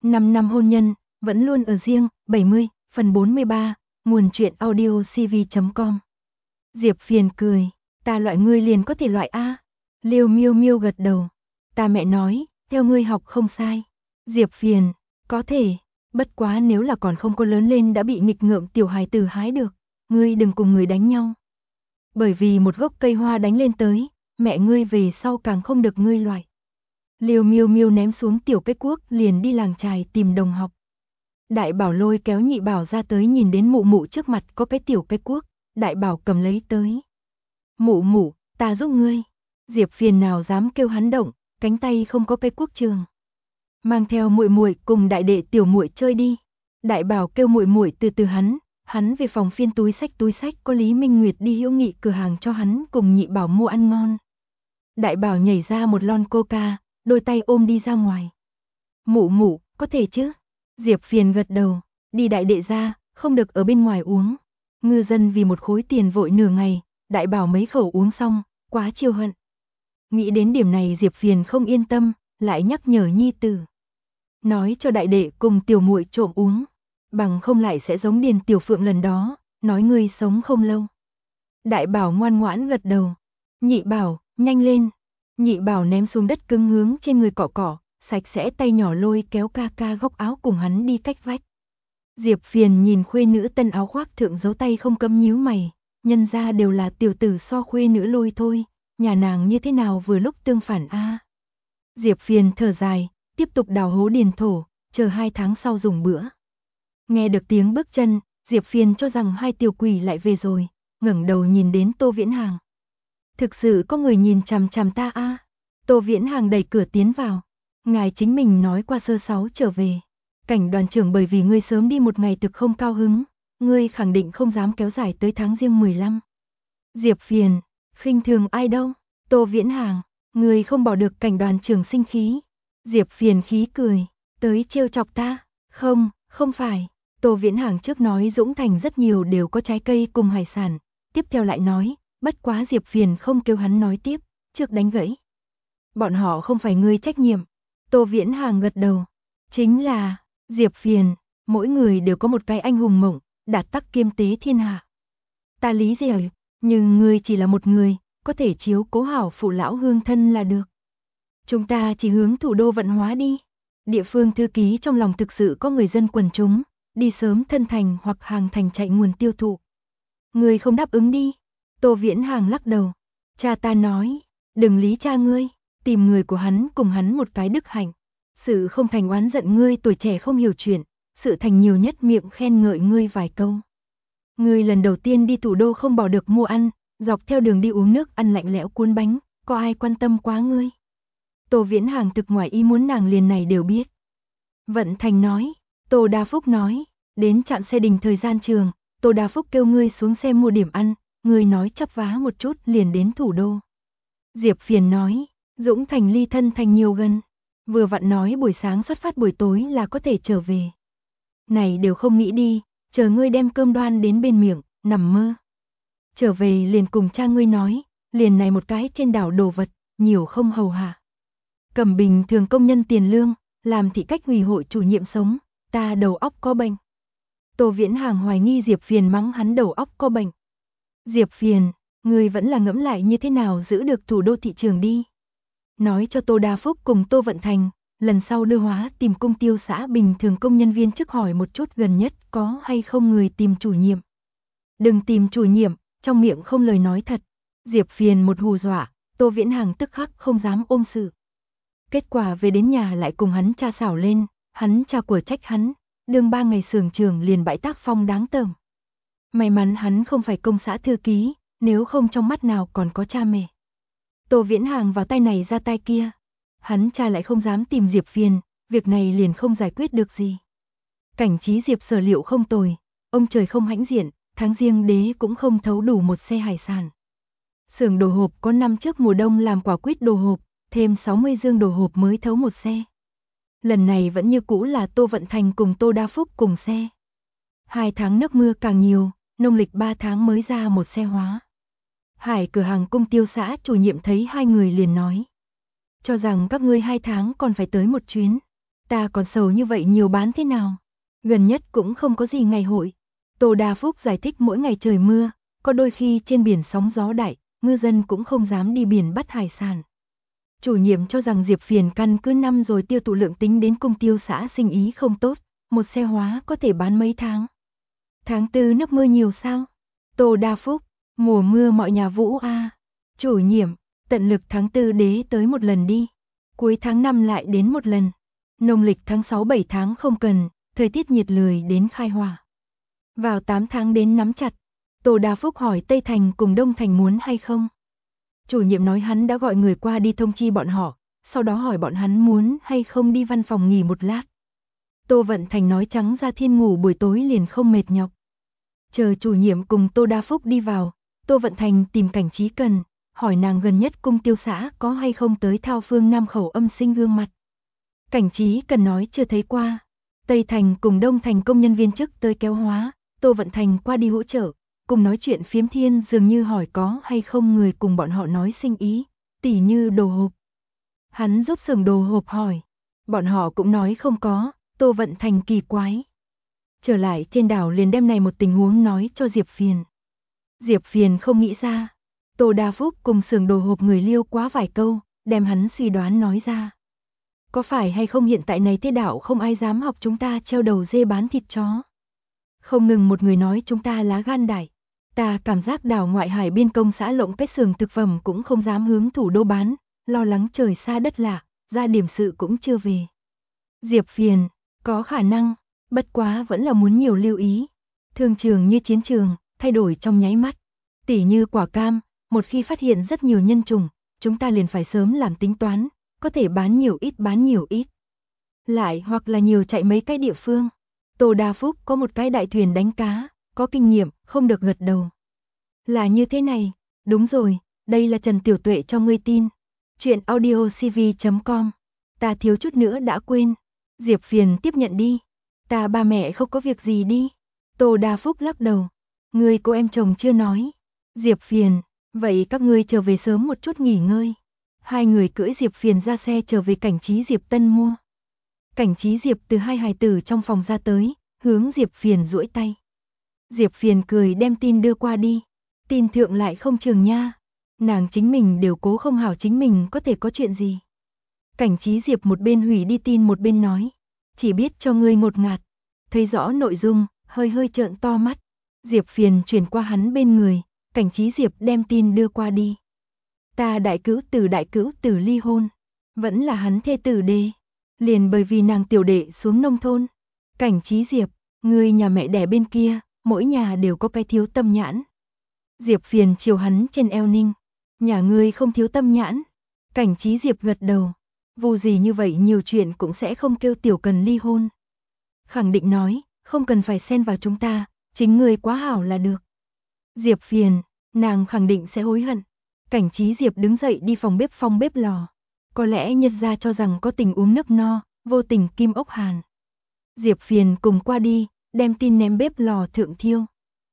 5 năm hôn nhân, vẫn luôn ở riêng, 70, phần 43, nguồn truyện audio cv.com. Diệp Phiền cười, ta loại ngươi liền có thể loại A. Liêu Miêu Miêu gật đầu, ta mẹ nói, theo ngươi học không sai. Diệp Phiền, có thể, bất quá nếu là còn không có lớn lên đã bị nghịch ngợm tiểu hài tử hái được, ngươi đừng cùng người đánh nhau. Bởi vì một gốc cây hoa đánh lên tới, mẹ ngươi về sau càng không được ngươi loại. Liêu Miêu Miêu ném xuống tiểu cây cuốc liền đi làng chài tìm đồng học. Đại Bảo lôi kéo Nhị Bảo ra tới nhìn đến mụ mụ trước mặt có cái tiểu cây cuốc, Đại Bảo cầm lấy tới. Mụ mụ, ta giúp ngươi. Diệp Phiền nào dám kêu hắn động, cánh tay không có cây cuốc trường. Mang theo muội muội cùng đại đệ tiểu muội chơi đi. Đại Bảo kêu muội muội từ từ hắn về phòng phiên túi sách có Lý Minh Nguyệt đi hữu nghị cửa hàng cho hắn cùng Nhị Bảo mua ăn ngon. Đại Bảo nhảy ra một lon coca, đôi tay ôm đi ra ngoài. Mụ mụ, có thể chứ? Diệp Phiền gật đầu, đi đại đệ ra, không được ở bên ngoài uống. Ngư dân vì một khối tiền vội nửa ngày, Đại Bảo mấy khẩu uống xong, quá chiêu hận. Nghĩ đến điểm này Diệp Phiền không yên tâm, lại nhắc nhở nhi tử. Nói cho đại đệ cùng tiểu muội trộm uống, bằng không lại sẽ giống Điền Tiểu Phượng lần đó, nói ngươi sống không lâu. Đại Bảo ngoan ngoãn gật đầu. Nhị Bảo, nhanh lên. Nhị Bảo ném xuống đất cứng hướng trên người cọ cọ, sạch sẽ tay nhỏ lôi kéo ca ca góc áo cùng hắn đi cách vách. Diệp Phiền nhìn khuê nữ tân áo khoác thượng dấu tay không cấm nhíu mày, nhân ra đều là tiểu tử so khuê nữ lôi thôi, nhà nàng như thế nào vừa lúc tương phản a. Diệp Phiền thở dài, tiếp tục đào hố điền thổ, chờ 2 tháng sau dùng bữa. Nghe được tiếng bước chân, Diệp Phiền cho rằng hai tiểu quỷ lại về rồi, ngẩng đầu nhìn đến Tô Viễn Hàng. Thực sự có người nhìn chằm chằm ta a. Tô Viễn Hàng đẩy cửa tiến vào. Ngài chính mình nói qua sơ 6 trở về. Cảnh đoàn trưởng bởi vì ngươi sớm đi một ngày thực không cao hứng, ngươi khẳng định không dám kéo dài tới tháng riêng 15. Diệp Phiền, khinh thường ai đâu? Tô Viễn Hàng, ngươi không bỏ được cảnh đoàn trưởng sinh khí. Diệp Phiền khí cười, tới trêu chọc ta? Không, không phải. Tô Viễn Hàng trước nói Dũng Thành rất nhiều đều có trái cây cùng hải sản, tiếp theo lại nói, bất quá Diệp Phiền không kêu hắn nói tiếp, trước đánh gãy. Bọn họ không phải ngươi trách nhiệm. Tô Viễn Hàng gật đầu. Chính là, Diệp Phiền, mỗi người đều có một cái anh hùng mộng, đạt tắc kiêm tế thiên hạ. Ta lý giải, nhưng ngươi chỉ là một người, có thể chiếu cố hảo phụ lão hương thân là được. Chúng ta chỉ hướng thủ đô vận hóa đi. Địa phương thư ký trong lòng thực sự có người dân quần chúng, đi sớm thân thành hoặc hàng thành chạy nguồn tiêu thụ. Ngươi không đáp ứng đi. Tô Viễn Hàng lắc đầu. Cha ta nói, đừng lý cha ngươi, tìm người của hắn cùng hắn một cái đức hạnh. Sự không thành oán giận ngươi tuổi trẻ không hiểu chuyện, sự thành nhiều nhất miệng khen ngợi ngươi vài câu. Ngươi lần đầu tiên đi thủ đô không bỏ được mua ăn, dọc theo đường đi uống nước ăn lạnh lẽo cuốn bánh, có ai quan tâm quá ngươi? Tô Viễn Hàng thực ngoài ý muốn nàng liền này đều biết. Vận Thành nói, Tô Đa Phúc nói, đến trạm xe đình thời gian trường, Tô Đa Phúc kêu ngươi xuống xe mua điểm ăn, ngươi nói chắp vá một chút liền đến thủ đô. Diệp Phiền nói, Dũng Thành ly thân thành nhiều gần, vừa vặn nói buổi sáng xuất phát buổi tối là có thể trở về. Này đều không nghĩ đi, chờ ngươi đem cơm đoan đến bên miệng, nằm mơ. Trở về liền cùng cha ngươi nói, liền này một cái trên đảo đồ vật, nhiều không hầu hạ. Cầm bình thường công nhân tiền lương, làm thị cách ủy hội chủ nhiệm sống, ta đầu óc có bệnh. Tô Viễn Hàng hoài nghi Diệp Phiền mắng hắn đầu óc có bệnh. Diệp Phiền, ngươi vẫn là ngẫm lại như thế nào giữ được thủ đô thị trường đi. Nói cho Tô Đa Phúc cùng Tô Vận Thành, lần sau đưa hóa tìm công tiêu xã bình thường công nhân viên chức hỏi một chút gần nhất có hay không người tìm chủ nhiệm. Đừng tìm chủ nhiệm, trong miệng không lời nói thật. Diệp Phiền một hù dọa, Tô Viễn Hàng tức khắc không dám ôm sự. Kết quả về đến nhà lại cùng hắn cha xảo lên, hắn cha của trách hắn, đương 3 ngày xưởng trường liền bãi tác phong đáng tởm. May mắn hắn không phải công xã thư ký, nếu không trong mắt nào còn có cha mẹ. Tô Viễn Hàng vào tay này ra tay kia, hắn cha lại không dám tìm Diệp Phiền, việc này liền không giải quyết được gì. Cảnh trí Diệp sở liệu không tồi, ông trời không hãnh diện, tháng riêng đế cũng không thấu đủ một xe hải sản. Xưởng đồ hộp có năm trước mùa đông làm quả quýt đồ hộp, thêm 60 dương đồ hộp mới thấu một xe. Lần này vẫn như cũ là Tô Vận Thành cùng Tô Đa Phúc cùng xe. 2 tháng nước mưa càng nhiều, nông lịch 3 tháng mới ra một xe hóa. Hải cửa hàng cung tiêu xã chủ nhiệm thấy hai người liền nói. Cho rằng các ngươi 2 tháng còn phải tới một chuyến. Ta còn sầu như vậy nhiều bán thế nào? Gần nhất cũng không có gì ngày hội. Tô Đa Phúc giải thích mỗi ngày trời mưa, có đôi khi trên biển sóng gió đại, ngư dân cũng không dám đi biển bắt hải sản. Chủ nhiệm cho rằng Diệp Phiền căn cứ năm rồi tiêu thụ lượng tính đến cung tiêu xã sinh ý không tốt, một xe hóa có thể bán mấy tháng. Tháng 4 nước mưa nhiều sao? Tô Đa Phúc, mùa mưa mọi nhà vũ a. Chủ nhiệm, tận lực tháng 4 đế tới một lần đi. Cuối tháng 5 lại đến một lần. Nông lịch tháng 6 7 tháng không cần, thời tiết nhiệt lười đến khai hỏa. Vào 8 tháng đến nắm chặt. Tô Đa Phúc hỏi Tây Thành cùng Đông Thành muốn hay không. Chủ nhiệm nói hắn đã gọi người qua đi thông chi bọn họ, sau đó hỏi bọn hắn muốn hay không đi văn phòng nghỉ một lát. Tô Vận Thành nói trắng ra thiên ngủ buổi tối liền không mệt nhọc. Chờ chủ nhiệm cùng Tô Đa Phúc đi vào, Tô Vận Thành tìm Cảnh Trí Cần, hỏi nàng gần nhất cung tiêu xã có hay không tới Thao Phương Nam khẩu âm sinh gương mặt. Cảnh Trí Cần nói chưa thấy qua. Tây Thành cùng Đông Thành công nhân viên chức tới kéo hóa, Tô Vận Thành qua đi hỗ trợ, cùng nói chuyện phiếm thiên dường như hỏi có hay không người cùng bọn họ nói sinh ý, tỉ như đồ hộp. Hắn giúp xưởng đồ hộp hỏi, bọn họ cũng nói không có, Tô Vận Thành kỳ quái. Trở lại trên đảo liền đem này một tình huống nói cho Diệp Phiền. Diệp Phiền không nghĩ ra, Tô Đa Phúc cùng xưởng đồ hộp người liêu quá vài câu, đem hắn suy đoán nói ra. Có phải hay không hiện tại này thế đảo không ai dám học chúng ta treo đầu dê bán thịt chó. Không ngừng một người nói chúng ta lá gan đại. Ta cảm giác đảo ngoại hải biên công xã lộng cái xưởng thực phẩm cũng không dám hướng thủ đô bán, lo lắng trời xa đất lạ, ra điểm sự cũng chưa về. Diệp Phiền, có khả năng, bất quá vẫn là muốn nhiều lưu ý. Thương trường như chiến trường, thay đổi trong nháy mắt. Tỉ như quả cam, một khi phát hiện rất nhiều nhân chủng, chúng ta liền phải sớm làm tính toán, có thể bán nhiều ít. Lại hoặc là nhiều chạy mấy cái địa phương. Tô Đa Phúc có một cái đại thuyền đánh cá, có kinh nghiệm, không được gật đầu. Là như thế này, đúng rồi, đây là Trần Tiểu Tuệ cho ngươi tin. Chuyện audiocv.com. Ta thiếu chút nữa đã quên. Diệp Phiền tiếp nhận đi. Ta ba mẹ không có việc gì đi. Tô Đa Phúc lắc đầu. Ngươi cô em chồng chưa nói. Diệp Phiền, vậy các ngươi trở về sớm một chút nghỉ ngơi. Hai người cưỡi Diệp Phiền ra xe trở về Cảnh Trí Diệp Tân mua. Cảnh Trí Diệp từ hai hài tử trong phòng ra tới, hướng Diệp Phiền duỗi tay. Diệp Phiền cười đem tin đưa qua đi. Tin thượng lại không trường nha. Nàng chính mình đều cố không hảo chính mình có thể có chuyện gì. Cảnh Trí Diệp một bên hủy đi tin một bên nói. Chỉ biết cho ngươi ngột ngạt. Thấy rõ nội dung, hơi trợn to mắt. Diệp Phiền chuyển qua hắn bên người. Cảnh Trí Diệp đem tin đưa qua đi. Ta đại cữu tử ly hôn. Vẫn là hắn thê tử đê. Liền bởi vì nàng tiểu đệ xuống nông thôn. Cảnh Trí Diệp, ngươi nhà mẹ đẻ bên kia, mỗi nhà đều có cái thiếu tâm nhãn. Diệp Phiền chiều hắn trên eo ninh. Nhà ngươi không thiếu tâm nhãn. Cảnh Trí Diệp gật đầu. Vô gì như vậy nhiều chuyện cũng sẽ không kêu tiểu cần ly hôn. Khẳng định nói, không cần phải xen vào chúng ta, chính ngươi quá hảo là được. Diệp Phiền, nàng khẳng định sẽ hối hận. Cảnh Trí Diệp đứng dậy đi phòng bếp lò. Có lẽ Nhật gia cho rằng có tình uống nước no, vô tình kim ốc hàn. Diệp Phiền cùng qua đi, đem tin ném bếp lò thượng thiêu.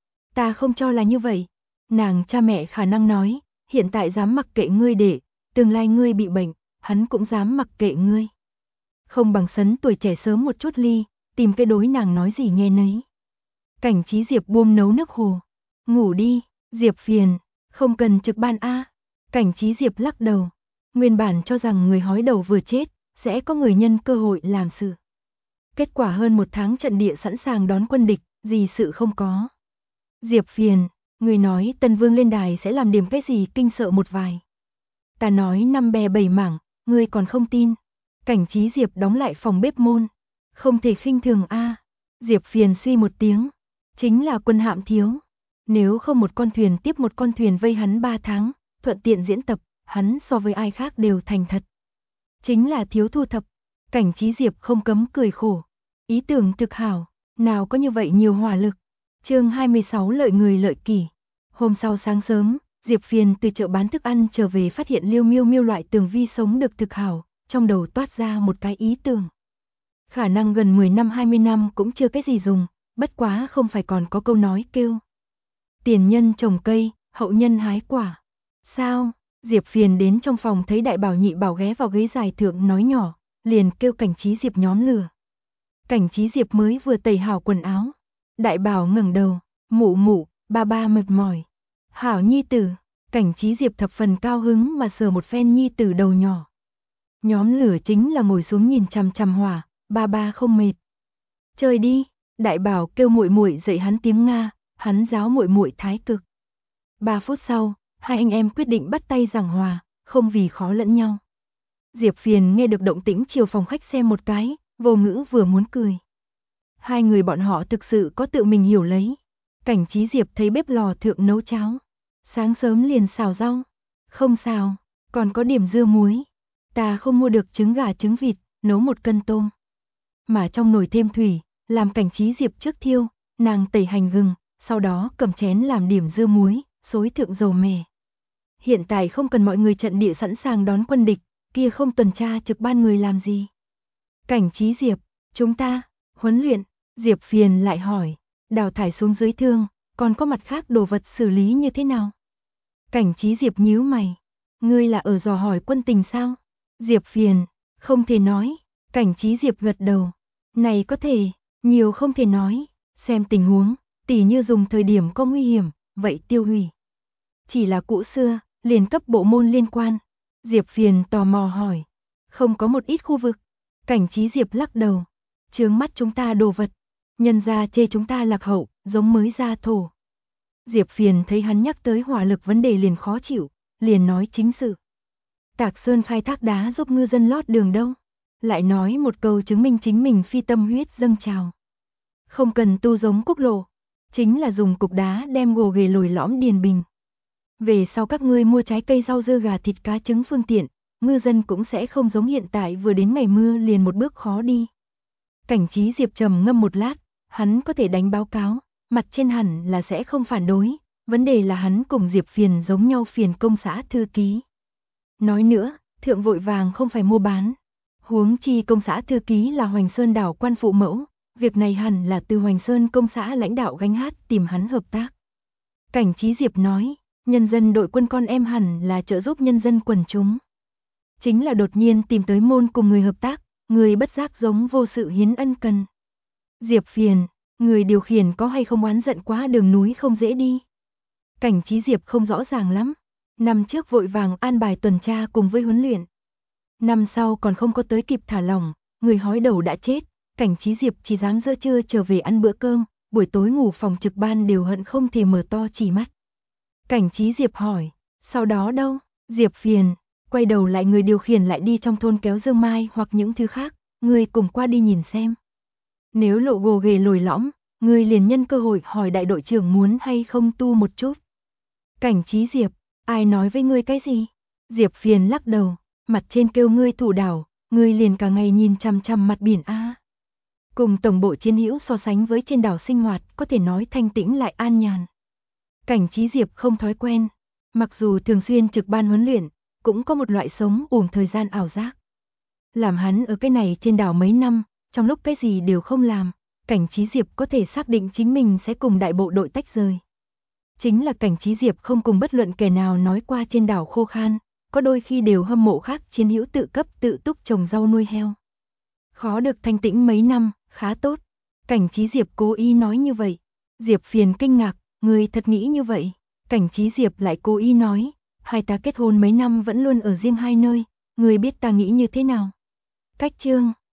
Ta không cho là như vậy. Nàng cha mẹ khả năng nói, hiện tại dám mặc kệ ngươi để, tương lai ngươi bị bệnh, hắn cũng dám mặc kệ ngươi. Không bằng sấn tuổi trẻ sớm một chút ly, tìm cái đối nàng nói gì nghe nấy. Cảnh Trí Diệp buông nấu nước hồ. Ngủ đi, Diệp Phiền, không cần trực ban a. Cảnh Trí Diệp lắc đầu. Nguyên bản cho rằng người hói đầu vừa chết, sẽ có người nhân cơ hội làm sự. Kết quả hơn một tháng trận địa sẵn sàng đón quân địch, gì sự không có. Diệp Phiền, người nói Tần Vương lên đài sẽ làm điểm cái gì kinh sợ một vài. Ta nói năm bè bảy mảng, ngươi còn không tin. Cảnh Trí Diệp đóng lại phòng bếp môn. Không thể khinh thường a. Diệp Phiền suy một tiếng. Chính là quân hạm thiếu. Nếu không một con thuyền tiếp một con thuyền vây hắn 3 tháng, thuận tiện diễn tập, hắn so với ai khác đều thành thật. Chính là thiếu thu thập. Cảnh Trí Diệp không cấm cười khổ. Ý tưởng thực hảo, nào có như vậy nhiều hỏa lực. Chương 26 lợi người lợi kỷ. Hôm sau sáng sớm, Diệp Phiền từ chợ bán thức ăn trở về phát hiện Liêu Miêu Miêu loại tường vi sống được thực hảo, trong đầu toát ra một cái ý tưởng. Khả năng gần 10 năm 20 năm cũng chưa cái gì dùng, bất quá không phải còn có câu nói kêu. Tiền nhân trồng cây, hậu nhân hái quả. Sao? Diệp Phiền đến trong phòng thấy Đại Bảo Nhị Bảo ghé vào ghế dài thượng nói nhỏ, liền kêu Cảnh Trí Diệp nhóm lửa. Cảnh Trí Diệp mới vừa tẩy hảo quần áo. Đại Bảo ngẩng đầu, mụ mụ, ba ba mệt mỏi. Hảo nhi tử, Cảnh Trí Diệp thập phần cao hứng mà sờ một phen nhi tử đầu nhỏ. Nhóm lửa chính là ngồi xuống nhìn chằm chằm hỏa, ba ba không mệt. Chơi đi, Đại Bảo kêu muội muội dạy hắn tiếng Nga, hắn giáo muội muội Thái cực. 3 phút sau, hai anh em quyết định bắt tay giảng hòa, không vì khó lẫn nhau. Diệp Phiền nghe được động tĩnh chiều phòng khách xem một cái, vô ngữ vừa muốn cười. Hai người bọn họ thực sự có tự mình hiểu lấy. Cảnh Trí Diệp thấy bếp lò thượng nấu cháo. Sáng sớm liền xào rau. Không xào, còn có điểm dưa muối. Ta không mua được trứng gà trứng vịt, nấu 1 cân tôm. Mà trong nồi thêm thủy, làm Cảnh Trí Diệp trước thiêu, nàng tẩy hành gừng, sau đó cầm chén làm điểm dưa muối, xối thượng dầu mè. Hiện tại không cần mọi người trận địa sẵn sàng đón quân địch, kia không tuần tra trực ban người làm gì. Cảnh Trí Diệp, chúng ta, huấn luyện, Diệp Phiền lại hỏi, đào thải xuống dưới thương, còn có mặt khác đồ vật xử lý như thế nào? Cảnh Trí Diệp nhíu mày, ngươi là ở dò hỏi quân tình sao? Diệp Phiền, không thể nói. Cảnh Trí Diệp gật đầu, này có thể, nhiều không thể nói, xem tình huống, tỉ như dùng thời điểm có nguy hiểm, vậy tiêu hủy. Chỉ là cũ xưa, liền cấp bộ môn liên quan. Diệp Phiền tò mò hỏi, không có một ít khu vực. Cảnh Trí Diệp lắc đầu, chướng mắt chúng ta đồ vật, nhân ra chê chúng ta lạc hậu, giống mới ra thổ. Diệp Phiền thấy hắn nhắc tới hỏa lực vấn đề liền khó chịu, liền nói chính sự. Tạc Sơn khai thác đá giúp ngư dân lót đường đâu. Lại nói một câu chứng minh chính mình phi tâm huyết dâng trào. Không cần tu giống quốc lộ, chính là dùng cục đá đem gồ ghề lồi lõm điền bình. Về sau các ngươi mua trái cây rau dưa gà thịt cá trứng phương tiện, ngư dân cũng sẽ không giống hiện tại vừa đến ngày mưa liền một bước khó đi. Cảnh Trí Diệp trầm ngâm một lát, hắn có thể đánh báo cáo, mặt trên hẳn là sẽ không phản đối, vấn đề là hắn cùng Diệp Phiền giống nhau phiền công xã thư ký. Nói nữa, thượng vội vàng không phải mua bán. Huống chi công xã thư ký là Hoành Sơn đảo quan phụ mẫu, việc này hẳn là từ Hoành Sơn công xã lãnh đạo gánh hát tìm hắn hợp tác. Cảnh Trí Diệp nói, nhân dân đội quân con em hẳn là trợ giúp nhân dân quần chúng. Chính là đột nhiên tìm tới môn cùng người hợp tác, người bất giác giống vô sự hiến ân cần. Diệp Phiền, người điều khiển có hay không oán giận quá đường núi không dễ đi. Cảnh Trí Diệp không rõ ràng lắm. Năm trước vội vàng an bài tuần tra cùng với huấn luyện. Năm sau còn không có tới kịp thả lỏng, người hói đầu đã chết, Cảnh Trí Diệp chỉ dám giữa trưa trở về ăn bữa cơm, buổi tối ngủ phòng trực ban đều hận không thể mở to chỉ mắt. Cảnh Trí Diệp hỏi, sau đó đâu? Diệp Phiền, quay đầu lại người điều khiển lại đi trong thôn kéo dương mai hoặc những thứ khác, người cùng qua đi nhìn xem. Nếu lộ gồ ghề lồi lõm, người liền nhân cơ hội hỏi đại đội trưởng muốn hay không tu một chút. Cảnh Trí Diệp, ai nói với ngươi cái gì? Diệp Phiền lắc đầu, mặt trên kêu ngươi thủ đảo, ngươi liền cả ngày nhìn chằm chằm mặt biển a. Cùng tổng bộ chiến hữu so sánh với trên đảo sinh hoạt, có thể nói thanh tĩnh lại an nhàn. Cảnh Trí Diệp không thói quen, mặc dù thường xuyên trực ban huấn luyện, cũng có một loại sống ùm thời gian ảo giác. Làm hắn ở cái này trên đảo mấy năm, trong lúc cái gì đều không làm, Cảnh Trí Diệp có thể xác định chính mình sẽ cùng đại bộ đội tách rời. Chính là Cảnh Trí Diệp không cùng bất luận kẻ nào nói qua trên đảo khô khan, có đôi khi đều hâm mộ khác chiến hữu tự cấp tự túc trồng rau nuôi heo. Khó được thanh tĩnh mấy năm, khá tốt. Cảnh Trí Diệp cố ý nói như vậy. Diệp Phiền kinh ngạc, người thật nghĩ như vậy. Cảnh Trí Diệp lại cố ý nói, hai ta kết hôn mấy năm vẫn luôn ở riêng hai nơi, người biết ta nghĩ như thế nào. Cách chương